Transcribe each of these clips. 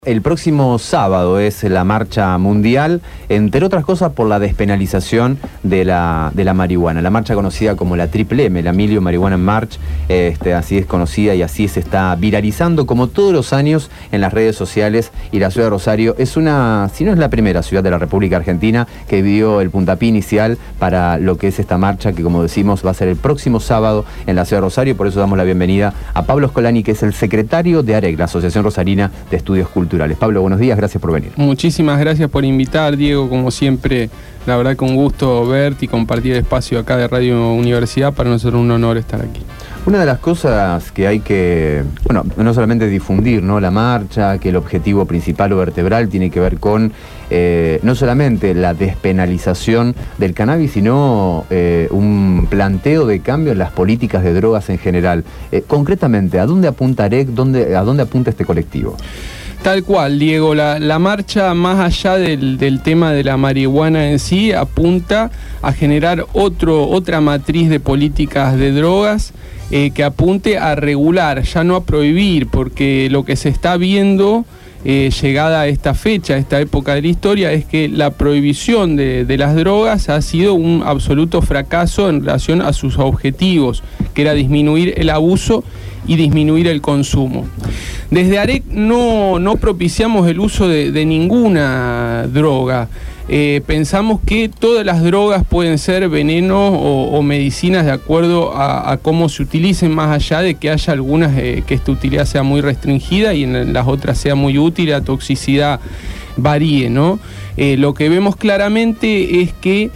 El próximo sábado es la marcha mundial, entre otras cosas por la despenalización de la marihuana. La marcha conocida como la Triple M, la Emilio Marihuana March, así es conocida y así se está viralizando como todos los años en las redes sociales. Y la ciudad de Rosario es una, si no es la primera ciudad de la República Argentina que dio el puntapié inicial para lo que es esta marcha, que como decimos va a ser el próximo sábado en la ciudad de Rosario. Por eso damos la bienvenida a Pablo Scolani, que es el secretario de AREC, la Asociación Rosarina de Estudios Culturales. Pablo, buenos días, gracias por venir. Muchísimas gracias por invitar, Diego, como siempre, la verdad que un gusto verte y compartir el espacio acá de Radio Universidad, para nosotros un honor estar aquí. Una de las cosas que hay que, bueno, no solamente difundir, ¿no?, la marcha, que el objetivo principal o vertebral tiene que ver con no solamente la despenalización del cannabis, sino un planteo de cambio en las políticas de drogas en general. Concretamente, ¿a dónde apunta AREC? ¿A dónde apunta este colectivo? Tal cual, Diego, la marcha, más allá del tema de la marihuana en sí, apunta a generar otra matriz de políticas de drogas que apunte a regular, ya no a prohibir, porque lo que se está viendo llegada a esta fecha, a esta época de la historia, es que la prohibición de las drogas ha sido un absoluto fracaso en relación a sus objetivos, que era disminuir el abuso y disminuir el consumo. Desde AREC no propiciamos el uso de ninguna droga. Pensamos que todas las drogas pueden ser venenos o medicinas de acuerdo a cómo se utilicen, más allá de que haya algunas que esta utilidad sea muy restringida y en las otras sea muy útil, la toxicidad varíe, ¿no? Lo que vemos claramente es que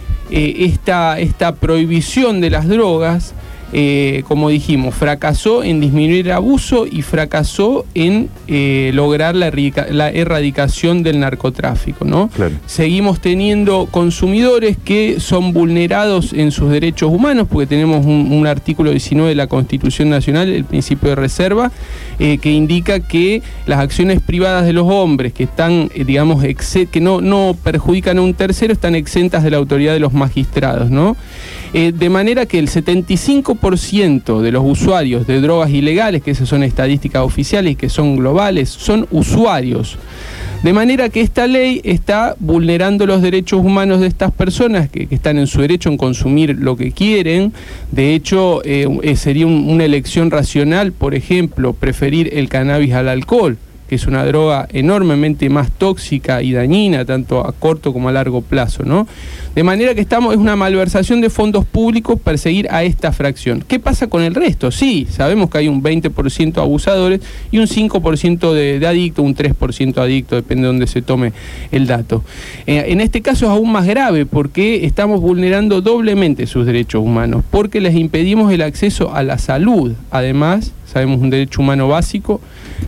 esta prohibición de las drogas, como dijimos, fracasó en disminuir el abuso y fracasó en lograr la erradicación del narcotráfico, ¿no? Claro. Seguimos teniendo consumidores que son vulnerados en sus derechos humanos, porque tenemos un artículo 19 de la Constitución Nacional, el principio de reserva, que indica que las acciones privadas de los hombres que están, digamos, que no perjudican a un tercero, están exentas de la autoridad de los magistrados, ¿no? De manera que el 75% de los usuarios de drogas ilegales, que esas son estadísticas oficiales y que son globales, son usuarios. De manera que esta ley está vulnerando los derechos humanos de estas personas que están en su derecho en consumir lo que quieren. De hecho, sería una elección racional, por ejemplo, preferir el cannabis al alcohol, que es una droga enormemente más tóxica y dañina, tanto a corto como a largo plazo, ¿no? De manera que es una malversación de fondos públicos perseguir a esta fracción. ¿Qué pasa con el resto? Sí, sabemos que hay un 20% abusadores y un 5% de adictos, un 3% adicto, depende de dónde se tome el dato. En este caso es aún más grave porque estamos vulnerando doblemente sus derechos humanos, porque les impedimos el acceso a la salud. Además, sabemos un derecho humano básico,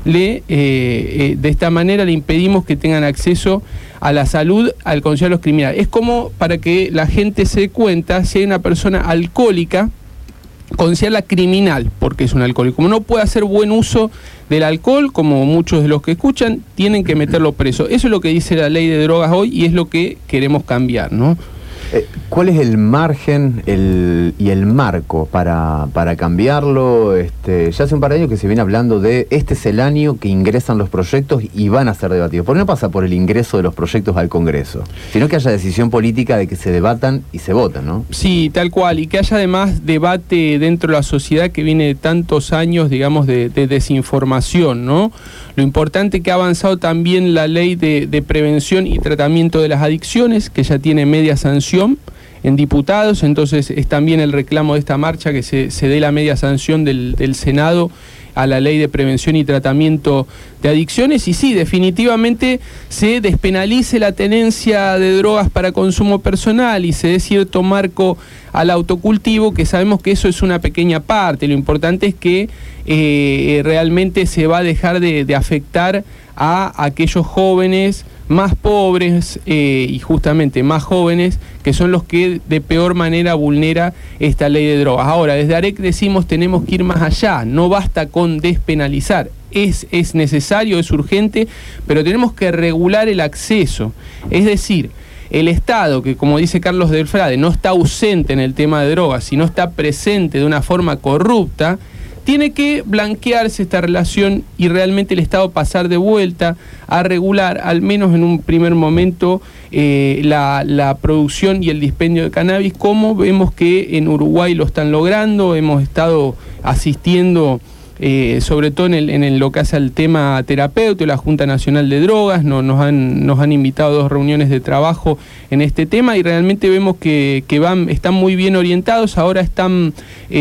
de esta manera le impedimos que tengan acceso a la salud al considerar los criminales. Es como, para que la gente se dé cuenta, si hay una persona alcohólica, considerarla criminal porque es un alcohólico. Como no puede hacer buen uso del alcohol, como muchos de los que escuchan, tienen que meterlo preso. Eso es lo que dice la ley de drogas hoy y es lo que queremos cambiar, ¿no? ¿Cuál es el margen y el marco para cambiarlo? Ya hace un par de años que se viene hablando de este es el año que ingresan los proyectos y van a ser debatidos. ¿Por qué no pasa por el ingreso de los proyectos al Congreso? Sino que haya decisión política de que se debatan y se votan, ¿no? Sí, tal cual. Y que haya además debate dentro de la sociedad que viene de tantos años, digamos, de desinformación, ¿no? Lo importante que ha avanzado también la ley de prevención y tratamiento de las adicciones, que ya tiene media sanción en diputados, entonces es también el reclamo de esta marcha que se dé la media sanción del Senado a la ley de prevención y tratamiento de adicciones, y sí, definitivamente se despenalice la tenencia de drogas para consumo personal y se dé cierto marco al autocultivo, que sabemos que eso es una pequeña parte. Lo importante es que realmente se va a dejar de afectar a aquellos jóvenes más pobres y justamente más jóvenes, que son los que de peor manera vulnera esta ley de drogas. Ahora, desde AREC decimos tenemos que ir más allá, no basta con despenalizar, es necesario, es urgente, pero tenemos que regular el acceso. Es decir, el Estado, que como dice Carlos Delfrade, no está ausente en el tema de drogas, sino está presente de una forma corrupta, Tiene que blanquearse esta relación y realmente el Estado pasar de vuelta a regular, al menos en un primer momento, la producción y el dispendio de cannabis, como vemos que en Uruguay lo están logrando. Hemos estado asistiendo, sobre todo en lo que hace al tema terapéutico, la Junta Nacional de Drogas, nos han invitado a 2 reuniones de trabajo en este tema y realmente vemos que están muy bien orientados. Ahora están,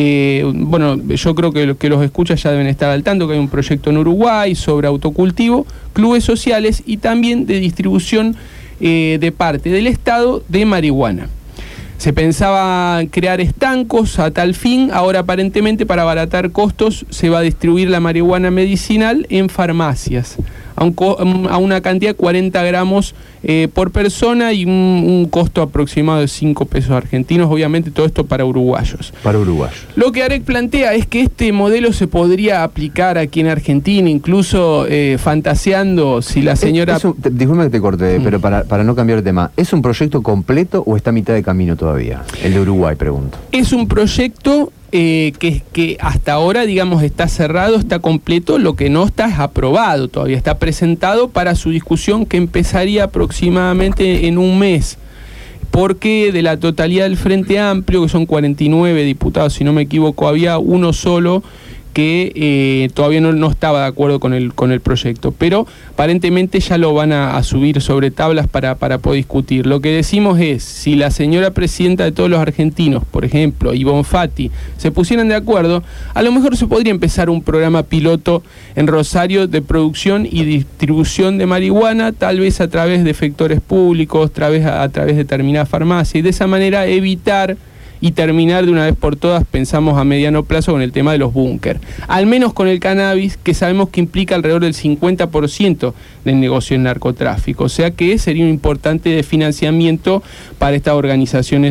yo creo que los escuchas ya deben estar al tanto, que hay un proyecto en Uruguay sobre autocultivo, clubes sociales y también de distribución de parte del Estado de marihuana. Se pensaba crear estancos a tal fin. Ahora aparentemente, para abaratar costos, se va a distribuir la marihuana medicinal en farmacias a una cantidad de 40 gramos por persona y un costo aproximado de 5 pesos argentinos. Obviamente todo esto para uruguayos. Para uruguayos. Lo que AREC plantea es que este modelo se podría aplicar aquí en Argentina, incluso fantaseando si la señora... Disculpa que te corte, pero para no cambiar de tema, ¿es un proyecto completo o está a mitad de camino todavía? El de Uruguay, pregunto. Es un proyecto que hasta ahora, digamos, está cerrado, está completo. Lo que no está es aprobado todavía, está presentado para su discusión, que empezaría aproximadamente en un mes, porque de la totalidad del Frente Amplio, que son 49 diputados, si no me equivoco, había uno solo que todavía no estaba de acuerdo con el proyecto, pero aparentemente ya lo van a subir sobre tablas para poder discutir. Lo que decimos es, si la señora presidenta de todos los argentinos, por ejemplo, y Bonfatti, se pusieran de acuerdo, a lo mejor se podría empezar un programa piloto en Rosario de producción y distribución de marihuana, tal vez a través de efectores públicos, a través de determinada farmacia, y de esa manera evitar y terminar de una vez por todas, pensamos a mediano plazo, con el tema de los búnker. Al menos con el cannabis, que sabemos que implica alrededor del 50% del negocio en narcotráfico. O sea que sería un importante financiamiento para estas organizaciones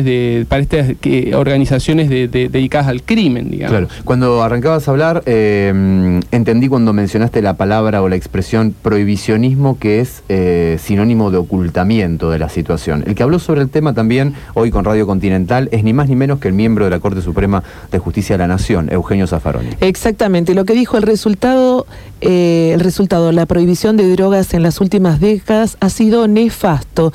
dedicadas al crimen, digamos. Claro. Cuando arrancabas a hablar, entendí cuando mencionaste la palabra o la expresión prohibicionismo, que es sinónimo de ocultamiento de la situación. El que habló sobre el tema también hoy con Radio Continental es ni más ni menos que el miembro de la Corte Suprema de Justicia de la Nación, Eugenio Zaffaroni. Exactamente, lo que dijo el resultado, la prohibición de drogas en las últimas décadas ha sido nefasto.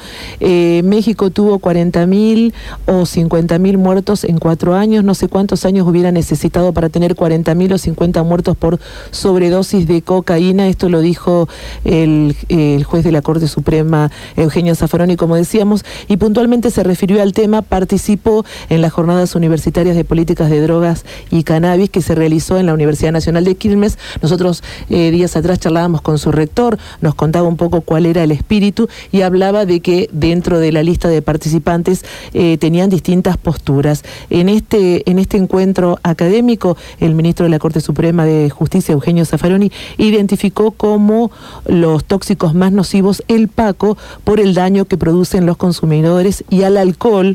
México tuvo 40.000 o 50.000 muertos en 4 años, no sé cuántos años hubiera necesitado para tener 40.000 o 50 muertos por sobredosis de cocaína. Esto lo dijo el juez de la Corte Suprema, Eugenio Zaffaroni, como decíamos, y puntualmente se refirió al tema. Participó en las jornadas universitarias de políticas de drogas y cannabis que se realizó en la Universidad Nacional de Quilmes. Nosotros días atrás charlábamos con su rector, nos contaba un poco cuál era el espíritu y hablaba de que dentro de la lista de participantes tenían distintas posturas. En este encuentro académico, el ministro de la Corte Suprema de Justicia, Eugenio Zaffaroni, identificó como los tóxicos más nocivos el paco, por el daño que producen los consumidores, y al alcohol,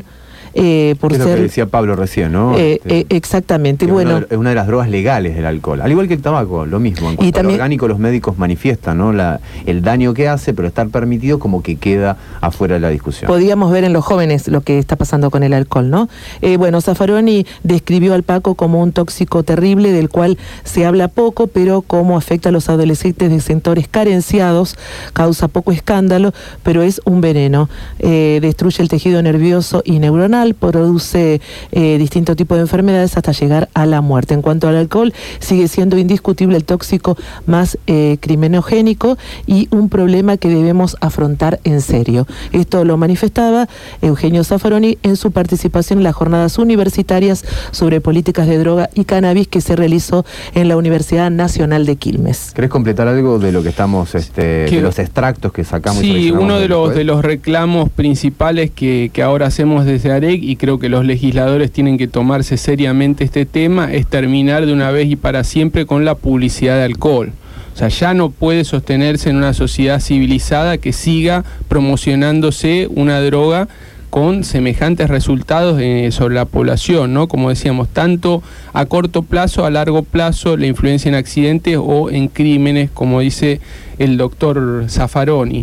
por es ser... lo que decía Pablo recién, ¿no? Exactamente, bueno. Es una de las drogas legales del alcohol, al igual que el tabaco, lo mismo. En cuanto también, al orgánico, los médicos manifiestan, ¿no?, el daño que hace, pero estar permitido como que queda afuera de la discusión. Podíamos ver en los jóvenes lo que está pasando con el alcohol, ¿no? Zaffaroni describió al paco como un tóxico terrible del cual se habla poco, pero cómo afecta a los adolescentes de sectores carenciados, causa poco escándalo, pero es un veneno. Destruye el tejido nervioso y neuronal, produce distintos tipos de enfermedades hasta llegar a la muerte. En cuanto al alcohol, sigue siendo indiscutible el tóxico más criminogénico y un problema que debemos afrontar en serio. Esto lo manifestaba Eugenio Zaffaroni en su participación en las jornadas universitarias sobre políticas de droga y cannabis que se realizó en la Universidad Nacional de Quilmes. ¿Querés completar algo de lo que estamos, de los extractos que sacamos? Sí, uno de los reclamos principales que ahora hacemos desde AREC, y creo que los legisladores tienen que tomarse seriamente este tema, es terminar de una vez y para siempre con la publicidad de alcohol. O sea, ya no puede sostenerse en una sociedad civilizada que siga promocionándose una droga con semejantes resultados sobre la población, ¿no? Como decíamos, tanto a corto plazo, a largo plazo, la influencia en accidentes o en crímenes, como dice el doctor Zaffaroni.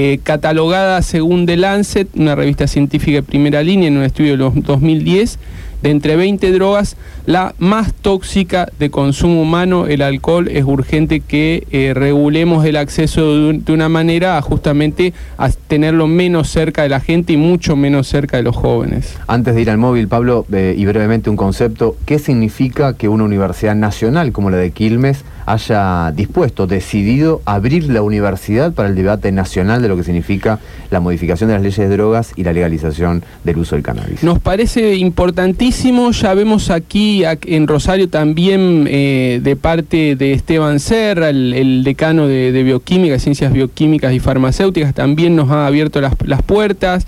Catalogada según The Lancet, una revista científica de primera línea, en un estudio de 2010, de entre 20 drogas, la más tóxica de consumo humano, el alcohol. Es urgente que regulemos el acceso de una manera justamente a tenerlo menos cerca de la gente y mucho menos cerca de los jóvenes. Antes de ir al móvil, Pablo, y brevemente un concepto, ¿qué significa que una universidad nacional como la de Quilmes haya decidido abrir la universidad para el debate nacional de lo que significa la modificación de las leyes de drogas y la legalización del uso del cannabis? Nos parece importantísimo. Ya vemos aquí en Rosario también de parte de Esteban Serra, el decano de Bioquímica, Ciencias Bioquímicas y Farmacéuticas, también nos ha abierto las puertas.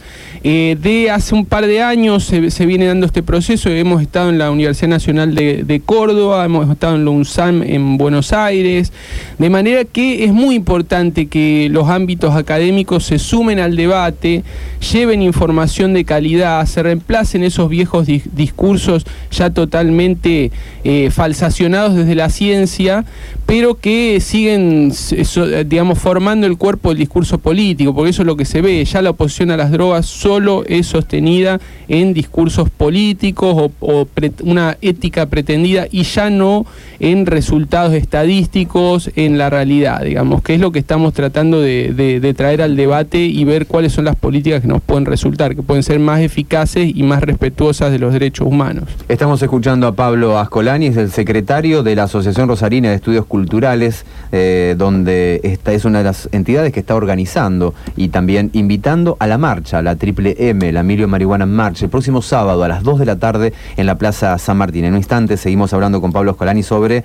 De hace un par de años se viene dando este proceso. Hemos estado en la Universidad Nacional de Córdoba, hemos estado en la UNSAM en Buenos Aires, de manera que es muy importante que los ámbitos académicos se sumen al debate, lleven información de calidad, se reemplacen esos viejos discursos ya totalmente falsacionados desde la ciencia, pero que siguen, digamos, formando el cuerpo del discurso político, porque eso es lo que se ve. Ya la oposición a las drogas solo es sostenida en discursos políticos o una ética pretendida, y ya no en resultados estadísticos, en la realidad, digamos, que es lo que estamos tratando de traer al debate y ver cuáles son las políticas que nos pueden resultar, que pueden ser más eficaces y más respetuosas de los derechos humanos. Estamos escuchando a Pablo Ascolani, es el secretario de la Asociación Rosarina de Estudios Culturales, donde esta es una de las entidades que está organizando y también invitando a la marcha, la Triple M, la Emilio Marihuana March, el próximo sábado a las 2 de la tarde en la Plaza San Martín. En un instante seguimos hablando con Pablo Ascolani sobre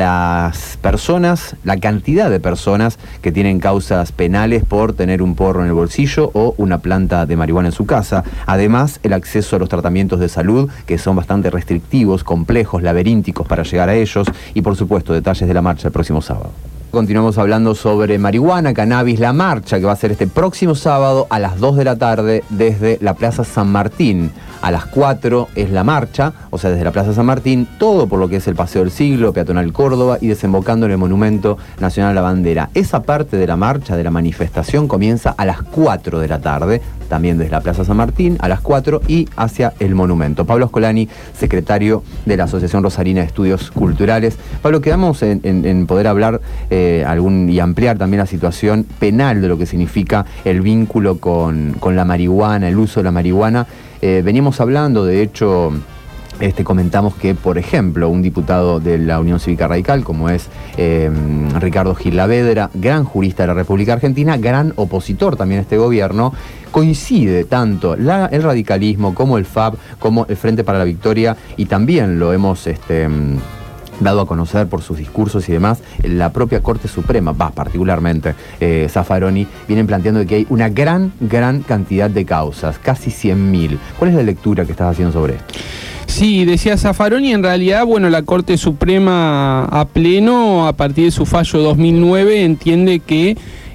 las personas, la cantidad de personas que tienen causas penales por tener un porro en el bolsillo o una planta de marihuana en su casa. Además, el acceso a los tratamientos de salud, que son bastante restrictivos, complejos, laberínticos para llegar a ellos, y por supuesto detalles de la marcha el próximo sábado. Continuamos hablando sobre marihuana, cannabis, la marcha que va a ser este próximo sábado a las 2 de la tarde desde la Plaza San Martín. A las 4 es la marcha, o sea, desde la Plaza San Martín, todo por lo que es el Paseo del Siglo, Peatonal Córdoba, y desembocando en el Monumento Nacional a la Bandera. Esa parte de la marcha, de la manifestación, comienza a las 4 de la tarde, también desde la Plaza San Martín, a las 4 y hacia el monumento. Pablo Ascolani, secretario de la Asociación Rosarina de Estudios Culturales. Pablo, quedamos en poder hablar y ampliar también la situación penal de lo que significa el vínculo con la marihuana, el uso de la marihuana. Venimos hablando, de hecho, comentamos que, por ejemplo, un diputado de la Unión Cívica Radical, como es Ricardo Gil Lavedra, gran jurista de la República Argentina, gran opositor también a este gobierno, coincide tanto el radicalismo como el FAP, como el Frente para la Victoria, y también lo hemos dado a conocer por sus discursos y demás, la propia Corte Suprema, particularmente Zaffaroni, vienen planteando que hay una gran cantidad de causas, casi 100.000. ¿Cuál es la lectura que estás haciendo sobre esto? Sí, decía Zaffaroni, en realidad, bueno, la Corte Suprema a pleno, a partir de su fallo 2009, entiende que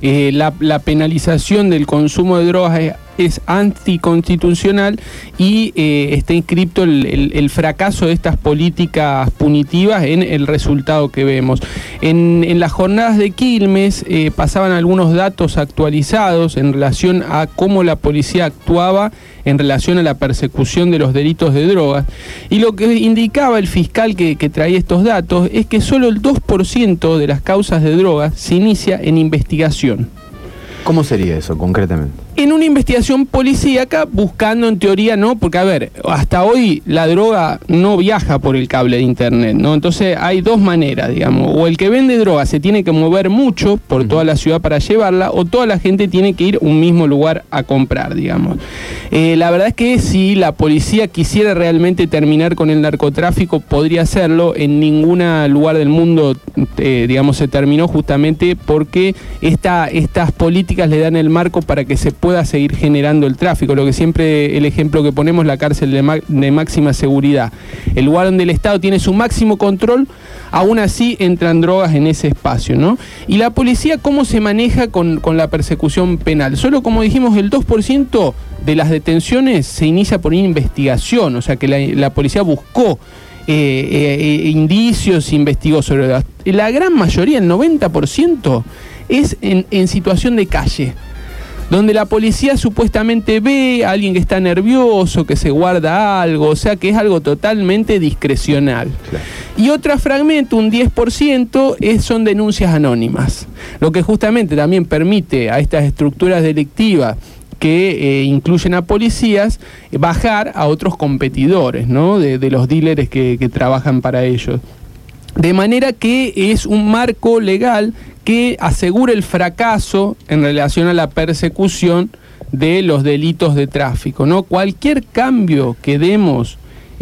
la penalización del consumo de drogas es anticonstitucional y está inscripto el fracaso de estas políticas punitivas en el resultado que vemos. En las jornadas de Quilmes pasaban algunos datos actualizados en relación a cómo la policía actuaba en relación a la persecución de los delitos de drogas, y lo que indicaba el fiscal que traía estos datos es que solo el 2% de las causas de drogas se inicia en investigación. ¿Cómo sería eso concretamente? En una investigación policíaca, buscando en teoría, ¿no? Porque, a ver, hasta hoy la droga no viaja por el cable de internet, ¿no? Entonces hay dos maneras, digamos. O el que vende droga se tiene que mover mucho por toda la ciudad para llevarla, o toda la gente tiene que ir a un mismo lugar a comprar, digamos. La verdad es que si la policía quisiera realmente terminar con el narcotráfico, podría hacerlo. En ningún lugar del mundo, digamos, se terminó, justamente porque estas políticas le dan el marco para que se pueda seguir generando el tráfico. Lo que siempre, el ejemplo que ponemos, la cárcel de máxima seguridad, el lugar donde el Estado tiene su máximo control, aún así entran drogas en ese espacio, ¿no? Y la policía, ¿cómo se maneja con la persecución penal? Solo, como dijimos, el 2% de las detenciones se inicia por una investigación, o sea que la policía buscó indicios, investigó sobre la gran mayoría, el 90%, es en situación de calle. donde la policía supuestamente ve a alguien que está nervioso, que se guarda algo, o sea que es algo totalmente discrecional. Claro. Y otro fragmento, un 10%, son denuncias anónimas, lo que justamente también permite a estas estructuras delictivas que incluyen a policías, bajar a otros competidores, ¿no? de los dealers que trabajan para ellos. De manera que es un marco legal que asegura el fracaso en relación a la persecución de los delitos de tráfico, ¿no? Cualquier cambio que demos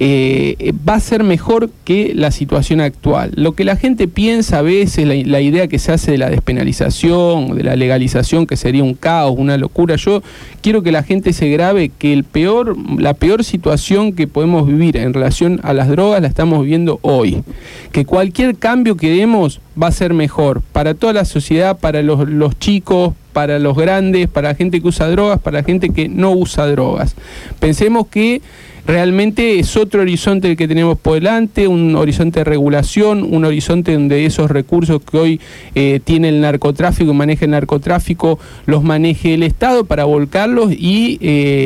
va a ser mejor que la situación actual. Lo que la gente piensa a veces, la idea que se hace de la despenalización, de la legalización, que sería un caos, una locura. Yo quiero que la gente se grabe que la peor situación que podemos vivir en relación a las drogas la estamos viviendo hoy. Que cualquier cambio que demos va a ser mejor para toda la sociedad, para los chicos, para los grandes, para la gente que usa drogas, para la gente que no usa drogas. Pensemos que realmente es otro horizonte el que tenemos por delante, un horizonte de regulación, un horizonte donde esos recursos que hoy tiene el narcotráfico, maneja el narcotráfico, los maneje el Estado para volcarlos y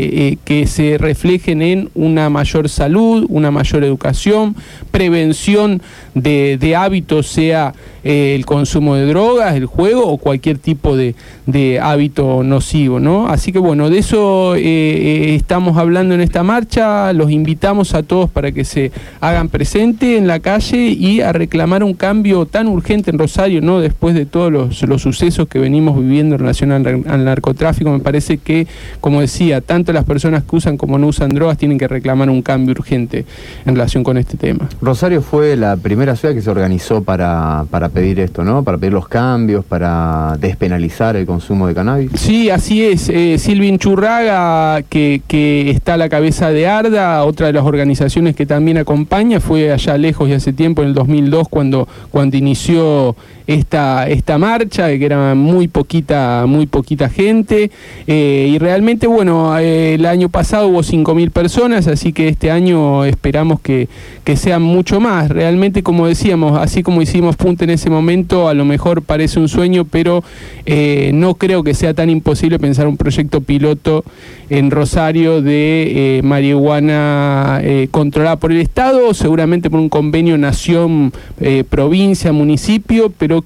que se reflejen en una mayor salud, una mayor educación, prevención de hábitos, sea el consumo de drogas, el juego o cualquier tipo de hábito nocivo, ¿no? Así que bueno, de eso estamos hablando en esta marcha. Los invitamos a todos para que se hagan presente en la calle y a reclamar un cambio tan urgente en Rosario, ¿no? Después de todos los sucesos que venimos viviendo en relación al narcotráfico. Me parece que, como decía, tanto las personas que usan como no usan drogas tienen que reclamar un cambio urgente en relación con este tema. Rosario fue la primera ciudad que se organizó para pedir esto, ¿no? Para pedir los cambios, para despenalizar el consumo de cannabis. Sí, así es. Silvia Inchurraga, que está a la cabeza de ARDA, otra de las organizaciones que también acompaña, fue allá lejos y hace tiempo, en el 2002, cuando inició esta marcha, que era muy poquita gente, y realmente, bueno, el año pasado hubo 5.000 personas, así que este año esperamos que sean mucho más. Realmente, como decíamos, así como hicimos punta en ese momento, a lo mejor parece un sueño, pero no creo que sea tan imposible pensar un proyecto piloto en Rosario de marihuana controlada por el Estado, seguramente por un convenio nación, provincia, municipio, pero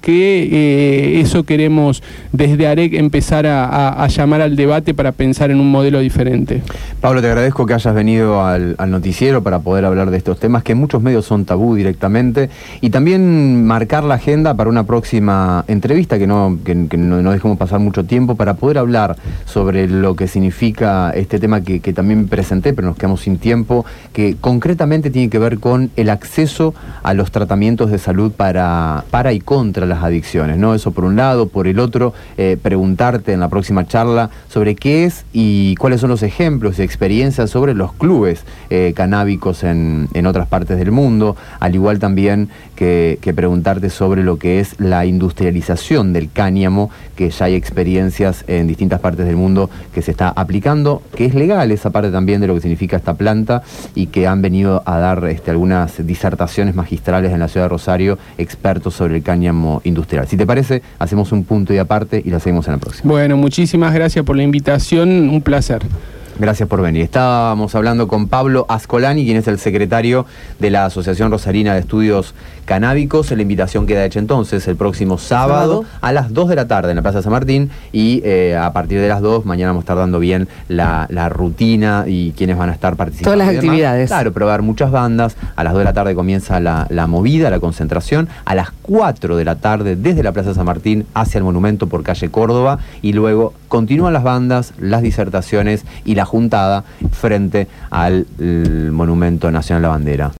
que eso queremos desde AREC empezar a llamar al debate para pensar en un modelo diferente. Pablo, te agradezco que hayas venido al noticiero para poder hablar de estos temas que en muchos medios son tabú directamente, y también marcar la agenda para una próxima entrevista, que no dejemos pasar mucho tiempo, para poder hablar sobre lo que significa este tema que también presenté, pero nos quedamos sin tiempo, que concretamente tiene que ver con el acceso a los tratamientos de salud para y contra las adicciones, ¿no? Eso por un lado. Por el otro, preguntarte en la próxima charla sobre qué es y cuáles son los ejemplos y experiencias sobre los clubes canábicos en otras partes del mundo, al igual también que preguntarte sobre lo que es la industrialización del cáñamo, que ya hay experiencias en distintas partes del mundo que se está aplicando, que es legal esa parte también de lo que significa esta planta, y que han venido a dar algunas disertaciones magistrales en la ciudad de Rosario, expertos sobre el cáñamo industrial. Si te parece, hacemos un punto y aparte y la seguimos en la próxima. Bueno, muchísimas gracias por la invitación, un placer. Gracias por venir. Estábamos hablando con Pablo Ascolani, quien es el secretario de la Asociación Rosarina de Estudios Canábicos. La invitación queda hecha entonces el próximo sábado a las 2 de la tarde en la Plaza San Martín, y a partir de las 2 mañana vamos a estar dando bien la rutina y quiénes van a estar participando. Todas las actividades. Claro, pero va a haber muchas bandas. A las 2 de la tarde comienza la movida, la concentración. A las 4 de la tarde desde la Plaza San Martín hacia el monumento por calle Córdoba, y luego continúan las bandas, las disertaciones y la juntada frente al Monumento Nacional a la Bandera.